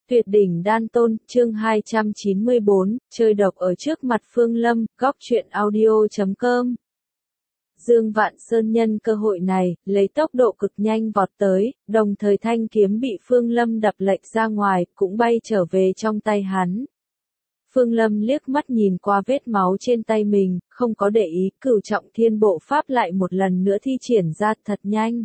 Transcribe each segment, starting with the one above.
Tuyệt đỉnh đan tôn, chương 294, chơi độc ở trước mặt Phương Lâm, góc truyện audio.com. Dương Vạn Sơn nhân cơ hội này, lấy tốc độ cực nhanh vọt tới, đồng thời thanh kiếm bị Phương Lâm đập lệch ra ngoài, cũng bay trở về trong tay hắn. Phương Lâm liếc mắt nhìn qua vết máu trên tay mình, không có để ý, Cửu Trọng Thiên Bộ Pháp lại một lần nữa thi triển ra thật nhanh.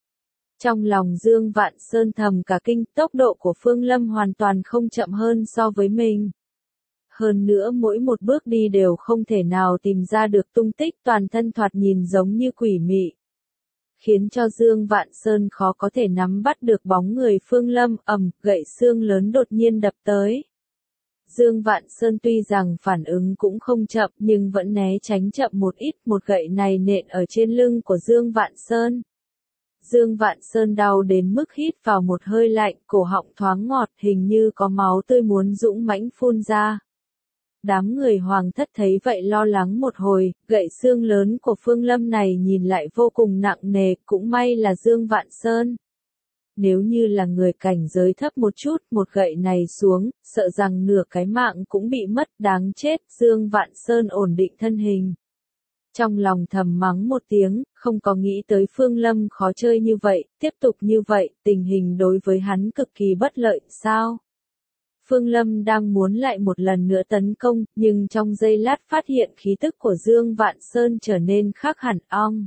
Trong lòng Dương Vạn Sơn thầm cả kinh, tốc độ của Phương Lâm hoàn toàn không chậm hơn so với mình. Hơn nữa mỗi một bước đi đều không thể nào tìm ra được tung tích, toàn thân thoạt nhìn giống như quỷ mị. Khiến cho Dương Vạn Sơn khó có thể nắm bắt được bóng người Phương Lâm, gậy xương lớn đột nhiên đập tới. Dương Vạn Sơn tuy rằng phản ứng cũng không chậm nhưng vẫn né tránh chậm một ít, một gậy này nện ở trên lưng của Dương Vạn Sơn. Dương Vạn Sơn đau đến mức hít vào một hơi lạnh, cổ họng thoáng ngọt, hình như có máu tươi muốn dũng mãnh phun ra. Đám người hoàng thất thấy vậy lo lắng một hồi, gậy xương lớn của Phương Lâm này nhìn lại vô cùng nặng nề, cũng may là Dương Vạn Sơn. Nếu như là người cảnh giới thấp một chút, một gậy này xuống, sợ rằng nửa cái mạng cũng bị mất, đáng chết. Dương Vạn Sơn ổn định thân hình. Trong lòng thầm mắng một tiếng, không có nghĩ tới Phương Lâm khó chơi như vậy, tiếp tục như vậy, tình hình đối với hắn cực kỳ bất lợi, sao? Phương Lâm đang muốn lại một lần nữa tấn công, nhưng trong giây lát phát hiện khí tức của Dương Vạn Sơn trở nên khác hẳn ong.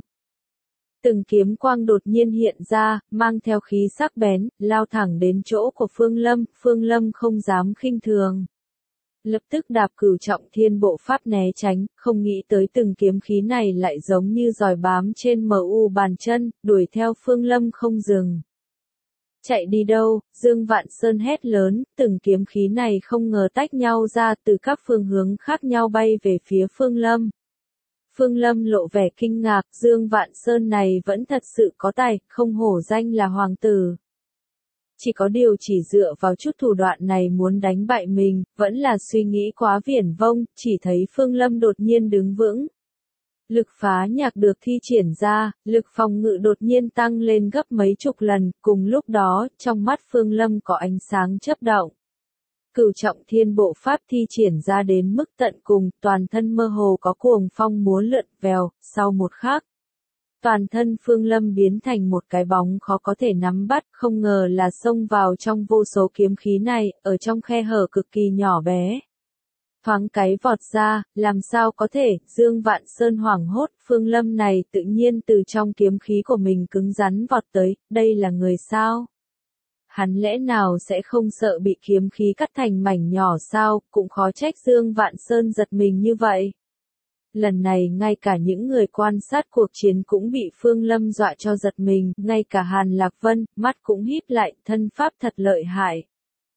Từng kiếm quang đột nhiên hiện ra, mang theo khí sắc bén, lao thẳng đến chỗ của Phương Lâm không dám khinh thường. Lập tức đạp Cửu Trọng Thiên Bộ Pháp né tránh, không nghĩ tới từng kiếm khí này lại giống như giòi bám trên mu bàn chân, đuổi theo Phương Lâm không dừng. Chạy đi đâu? Dương Vạn Sơn hét lớn, từng kiếm khí này không ngờ tách nhau ra từ các phương hướng khác nhau bay về phía Phương Lâm. Phương Lâm lộ vẻ kinh ngạc, Dương Vạn Sơn này vẫn thật sự có tài, không hổ danh là hoàng tử. Chỉ có điều chỉ dựa vào chút thủ đoạn này muốn đánh bại mình, vẫn là suy nghĩ quá viển vông, chỉ thấy Phương Lâm đột nhiên đứng vững. Lực phá nhạc được thi triển ra, lực phòng ngự đột nhiên tăng lên gấp mấy chục lần, cùng lúc đó, trong mắt Phương Lâm có ánh sáng chớp động. Cửu Trọng Thiên Bộ Pháp thi triển ra đến mức tận cùng, toàn thân mơ hồ có cuồng phong múa lượn vèo, sau một khắc. Toàn thân Phương Lâm biến thành một cái bóng khó có thể nắm bắt, không ngờ là xông vào trong vô số kiếm khí này, ở trong khe hở cực kỳ nhỏ bé. Thoáng cái vọt ra, làm sao có thể, Dương Vạn Sơn hoảng hốt, Phương Lâm này tự nhiên từ trong kiếm khí của mình cứng rắn vọt tới, đây là người sao? Hắn lẽ nào sẽ không sợ bị kiếm khí cắt thành mảnh nhỏ sao, cũng khó trách Dương Vạn Sơn giật mình như vậy. Lần này ngay cả những người quan sát cuộc chiến cũng bị Phương Lâm dọa cho giật mình, ngay cả Hàn Lạc Vân, mắt cũng híp lại, thân pháp thật lợi hại.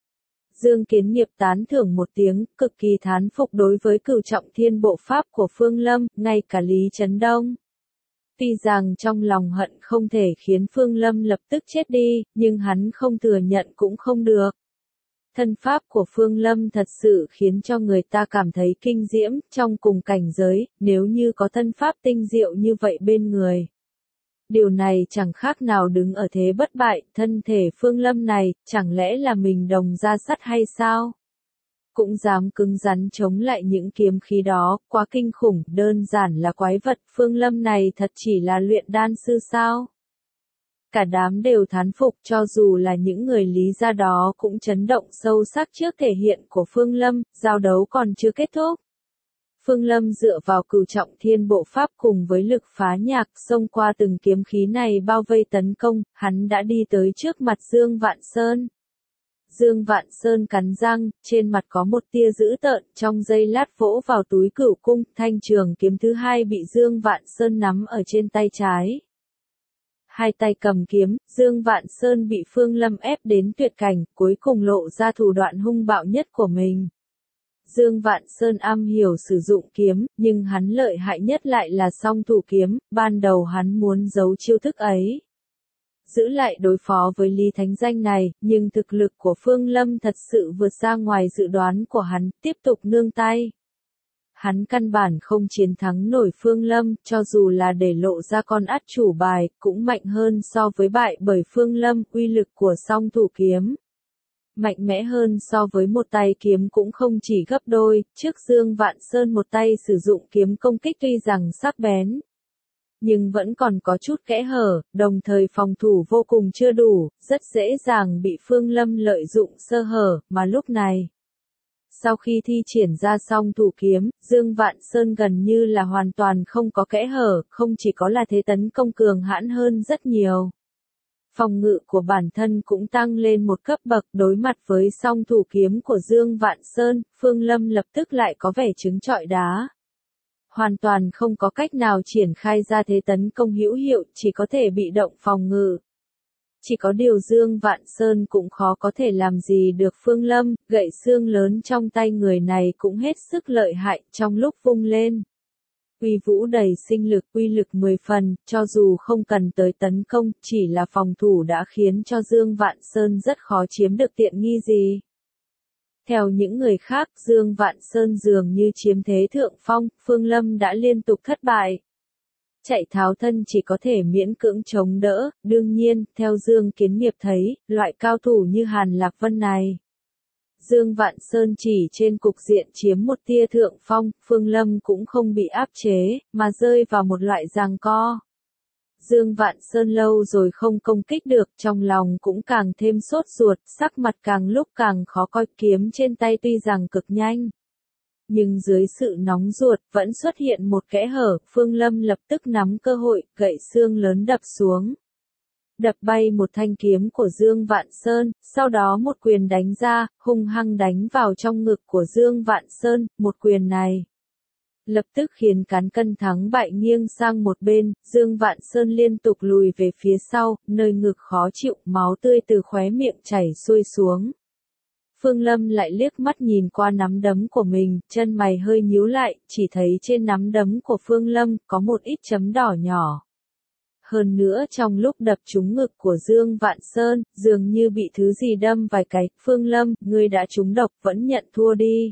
Dương Kiến Nghiệp tán thưởng một tiếng, cực kỳ thán phục đối với Cửu Trọng Thiên Bộ Pháp của Phương Lâm, ngay cả Lý Chấn Đông. Tuy rằng trong lòng hận không thể khiến Phương Lâm lập tức chết đi, nhưng hắn không thừa nhận cũng không được. Thân pháp của Phương Lâm thật sự khiến cho người ta cảm thấy kinh diễm, trong cùng cảnh giới, nếu như có thân pháp tinh diệu như vậy bên người. Điều này chẳng khác nào đứng ở thế bất bại, thân thể Phương Lâm này, chẳng lẽ là mình đồng ra sắt hay sao? Cũng dám cứng rắn chống lại những kiếm khí đó, quá kinh khủng, đơn giản là quái vật, Phương Lâm này thật chỉ là luyện đan sư sao? Cả đám đều thán phục, cho dù là những người Lý gia đó cũng chấn động sâu sắc trước thể hiện của Phương Lâm, giao đấu còn chưa kết thúc. Phương Lâm dựa vào Cửu Trọng Thiên Bộ Pháp cùng với lực phá nhạc, xông qua từng kiếm khí này bao vây tấn công, hắn đã đi tới trước mặt Dương Vạn Sơn. Dương Vạn Sơn cắn răng, trên mặt có một tia dữ tợn, trong giây lát vỗ vào túi cửu cung, thanh trường kiếm thứ hai bị Dương Vạn Sơn nắm ở trên tay trái. Hai tay cầm kiếm, Dương Vạn Sơn bị Phương Lâm ép đến tuyệt cảnh, cuối cùng lộ ra thủ đoạn hung bạo nhất của mình. Dương Vạn Sơn am hiểu sử dụng kiếm, nhưng hắn lợi hại nhất lại là song thủ kiếm, ban đầu hắn muốn giấu chiêu thức ấy. Giữ lại đối phó với Lý Thánh Danh này, nhưng thực lực của Phương Lâm thật sự vượt ra ngoài dự đoán của hắn, tiếp tục nương tay. Hắn căn bản không chiến thắng nổi Phương Lâm, cho dù là để lộ ra con át chủ bài, cũng mạnh hơn so với bại bởi Phương Lâm, uy lực của song thủ kiếm. Mạnh mẽ hơn so với một tay kiếm cũng không chỉ gấp đôi, trước Dương Vạn Sơn một tay sử dụng kiếm công kích tuy rằng sắc bén, nhưng vẫn còn có chút kẽ hở, đồng thời phòng thủ vô cùng chưa đủ, rất dễ dàng bị Phương Lâm lợi dụng sơ hở, mà lúc này. Sau khi thi triển ra xong thủ kiếm, Dương Vạn Sơn gần như là hoàn toàn không có kẽ hở, không chỉ có là thế tấn công cường hãn hơn rất nhiều. Phòng ngự của bản thân cũng tăng lên một cấp bậc, đối mặt với song thủ kiếm của Dương Vạn Sơn, Phương Lâm lập tức lại có vẻ trứng trọi đá. Hoàn toàn không có cách nào triển khai ra thế tấn công hữu hiệu, chỉ có thể bị động phòng ngự. Chỉ có điều Dương Vạn Sơn cũng khó có thể làm gì được Phương Lâm, gậy xương lớn trong tay người này cũng hết sức lợi hại trong lúc vung lên. Uy vũ đầy sinh lực, uy lực 10 phần, cho dù không cần tới tấn công, chỉ là phòng thủ đã khiến cho Dương Vạn Sơn rất khó chiếm được tiện nghi gì. Theo những người khác, Dương Vạn Sơn dường như chiếm thế thượng phong, Phương Lâm đã liên tục thất bại. Chạy tháo thân chỉ có thể miễn cưỡng chống đỡ, đương nhiên, theo Dương Kiến Nghiệp thấy, loại cao thủ như Hàn Lạc Vân này. Dương Vạn Sơn chỉ trên cục diện chiếm một tia thượng phong, Phương Lâm cũng không bị áp chế, mà rơi vào một loại giằng co. Dương Vạn Sơn lâu rồi không công kích được, trong lòng cũng càng thêm sốt ruột, sắc mặt càng lúc càng khó coi, kiếm trên tay tuy rằng cực nhanh. Nhưng dưới sự nóng ruột, vẫn xuất hiện một kẽ hở, Phương Lâm lập tức nắm cơ hội, gậy xương lớn đập xuống. Đập bay một thanh kiếm của Dương Vạn Sơn, sau đó một quyền đánh ra, hung hăng đánh vào trong ngực của Dương Vạn Sơn, một quyền này. Lập tức khiến cán cân thắng bại nghiêng sang một bên, Dương Vạn Sơn liên tục lùi về phía sau, nơi ngực khó chịu, máu tươi từ khóe miệng chảy xuôi xuống. Phương Lâm lại liếc mắt nhìn qua nắm đấm của mình, chân mày hơi nhíu lại, chỉ thấy trên nắm đấm của Phương Lâm có một ít chấm đỏ nhỏ. Hơn nữa trong lúc đập trúng ngực của Dương Vạn Sơn, dường như bị thứ gì đâm vài cái, Phương Lâm, ngươi đã trúng độc vẫn nhận thua đi.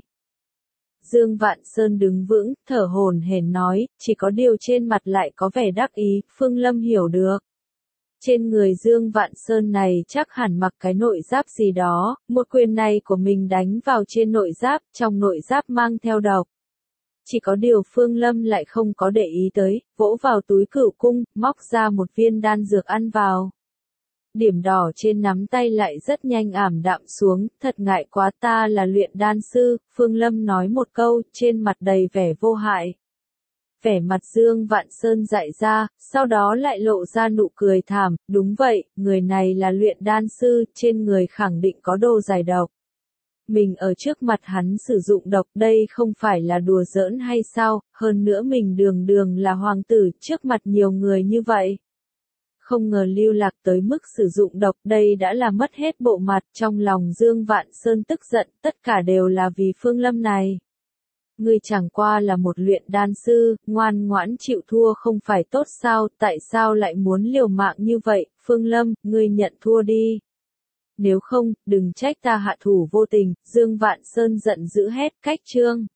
Dương Vạn Sơn đứng vững, thở hổn hển nói, chỉ có điều trên mặt lại có vẻ đắc ý, Phương Lâm hiểu được. Trên người Dương Vạn Sơn này chắc hẳn mặc cái nội giáp gì đó, một quyền này của mình đánh vào trên nội giáp, trong nội giáp mang theo độc. Chỉ có điều Phương Lâm lại không có để ý tới, vỗ vào túi cửu cung, móc ra một viên đan dược ăn vào. Điểm đỏ trên nắm tay lại rất nhanh ảm đạm xuống, thật ngại quá, ta là luyện đan sư, Phương Lâm nói một câu, trên mặt đầy vẻ vô hại. Vẻ mặt Dương Vạn Sơn dại ra, sau đó lại lộ ra nụ cười thảm, đúng vậy, người này là luyện đan sư, trên người khẳng định có đồ giải độc. Mình ở trước mặt hắn sử dụng độc, đây không phải là đùa giỡn hay sao, hơn nữa mình đường đường là hoàng tử, trước mặt nhiều người như vậy. Không ngờ lưu lạc tới mức sử dụng độc, đây đã là mất hết bộ mặt, trong lòng Dương Vạn Sơn tức giận, tất cả đều là vì Phương Lâm này. Ngươi chẳng qua là một luyện đan sư, ngoan ngoãn chịu thua không phải tốt sao, tại sao lại muốn liều mạng như vậy, Phương Lâm, ngươi nhận thua đi. Nếu không, đừng trách ta hạ thủ vô tình, Dương Vạn Sơn giận dữ hét, cách chương.